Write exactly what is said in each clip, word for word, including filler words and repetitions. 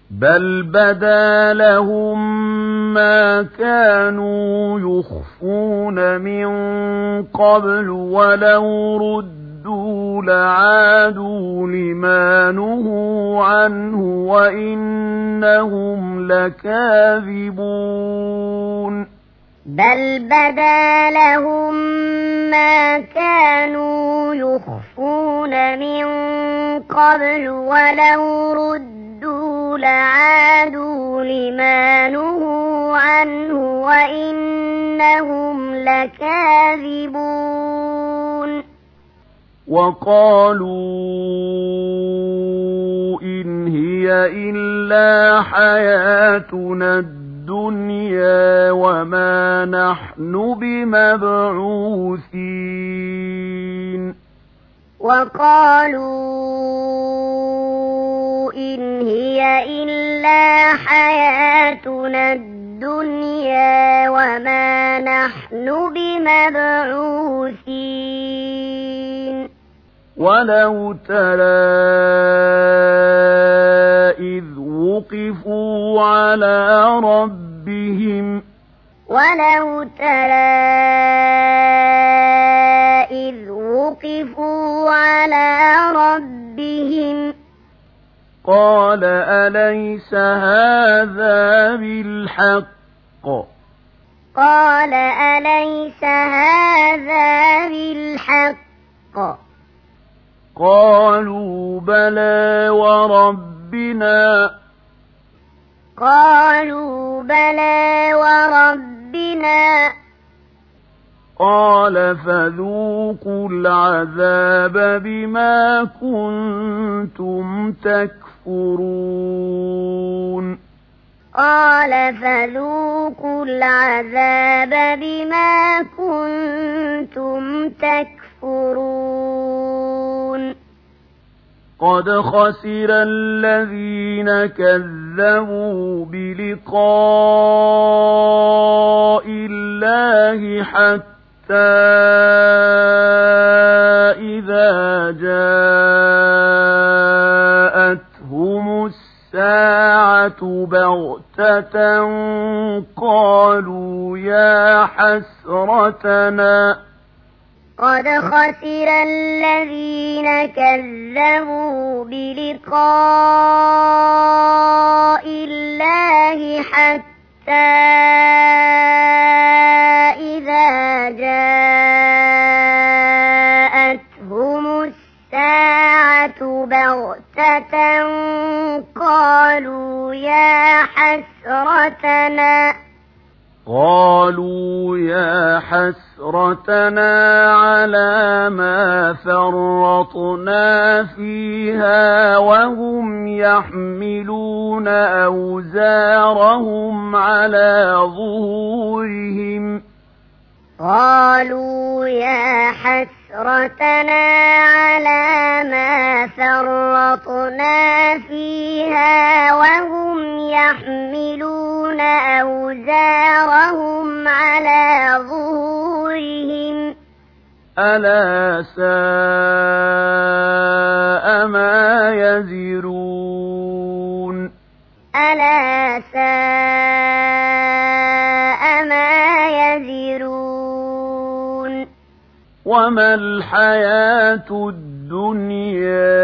بل بدا لهم ما كانوا يخفون من قبل ولو ردوا لعادوا لما نهوا عنه وإنهم لكاذبون بل بدا لهم ما كانوا يخفون من قبل ولو ردوا لعادوا لما نهوا عنه وإنهم لكاذبون وقالوا إن هي إلا حياتنا الدنيا وما نحن بمبعوثين وقالوا إن هي إلا حياتنا الدنيا وما نحن بمبعوثين ولو ترى إذ وقفوا على ربهم ولو ترى إذ وقفوا على ربهم قال أليس هذا بالحق قال أليس هذا بالحق قالوا بلى وربنا قالوا بلى وربنا قال فذوقوا العذاب بما كنتم تكفرون قال فذوقوا العذاب بما كنتم تكفرون قد خسر الذين كذبوا بلقاء الله حتى إذا جاءتهم الساعة بغتة قالوا يا حسرتنا قد خسر الذين كذبوا بلقاء الله حتى إذا جاءتهم الساعة بغتة قالوا يا حسرتنا قالوا يا حسرتنا على ما فرطنا فيها وهم يحملون أوزارهم على ظهورهم قالوا يا حسرتنا على ما فرطنا فيها وهم يحملون أوزارهم على ظهورهم ألا ساء ما يزرون ألا ساء ما يزرون وما الحياة الدنيا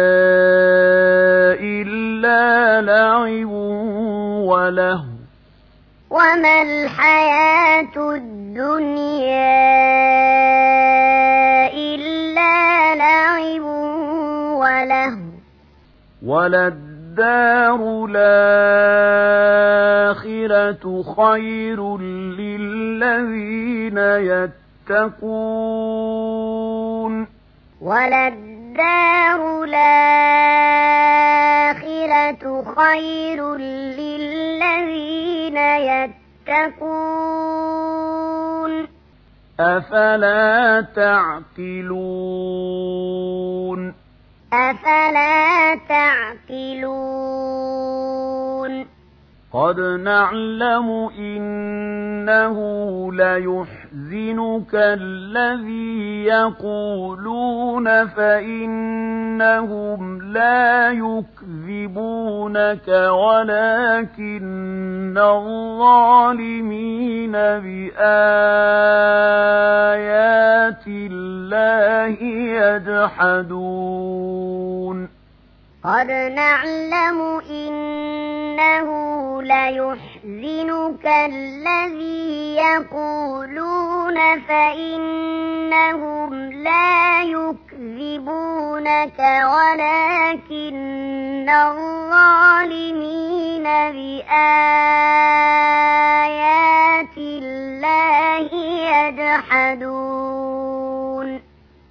إلا لعب وله وما الحياة الدنيا إلا لعب وله وللدار الآخرة خير للذين يتقون وللدار الآخرة خير للذين يتقون أفلا تعقلون أفلا تعقلون قد نعلم إن إنه ليحزنك الذي يقولون فإنهم لا يكذبونك ولكن الظالمين بآيات الله يجحدون قد نعلم إنه ليحزنك الذي يقولون فإنهم لا يكذبونك ولكن الظالمين بآيات الله يجحدون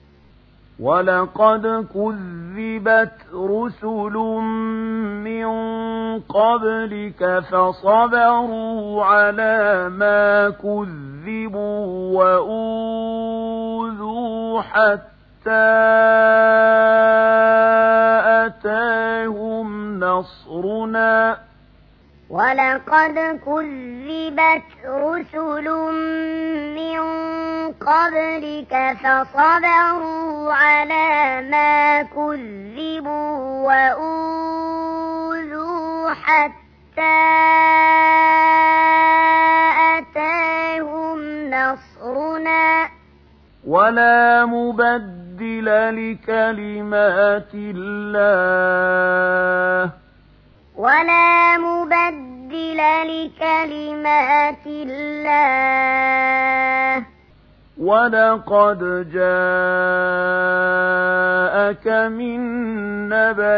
ولقد كذبت رسل من قبلك فصبروا على ما كذبوا وأوذوا حتى أتاهم نصرنا ولقد كذبت رسل من قبلك فصبروا على ما كذبوا وأوذوا حتى أتاهم نصرنا ولا مبدل لكلمات الله ولا مبدل لكلمات الله ولقد جاءك من نبأ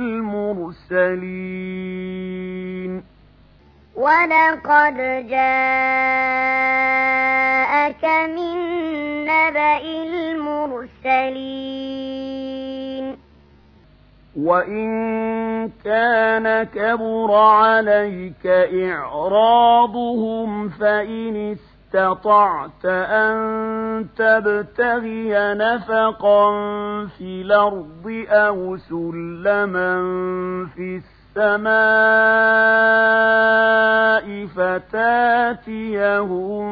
المرسلين ولقد جاءك من نبأ المرسلين وإن كان كبر عليك إعراضهم فإن استطعت أن تبتغي نفقا في الأرض أو سلما في السماء فتاتيهم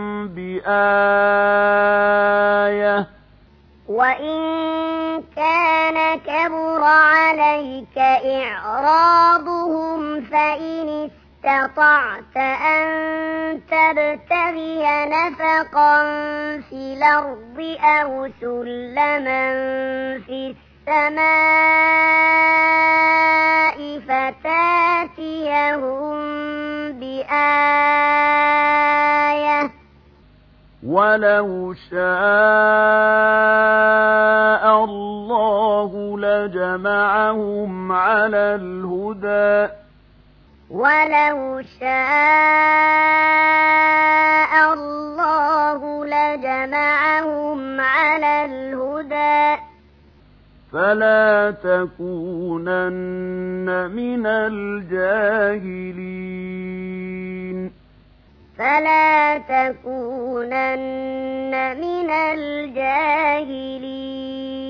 بآية وإن كان كبر عليك إعراضهم فإن استطعت أن تبتغي نفقا في الأرض أو سلما في السماء فتاتيهم بآية ولو شاء الله لجمعهم على الهدى ولو شاء الله لجمعهم على الهدى فلا تكونن من الجاهلين فلا تكونن من الجاهلين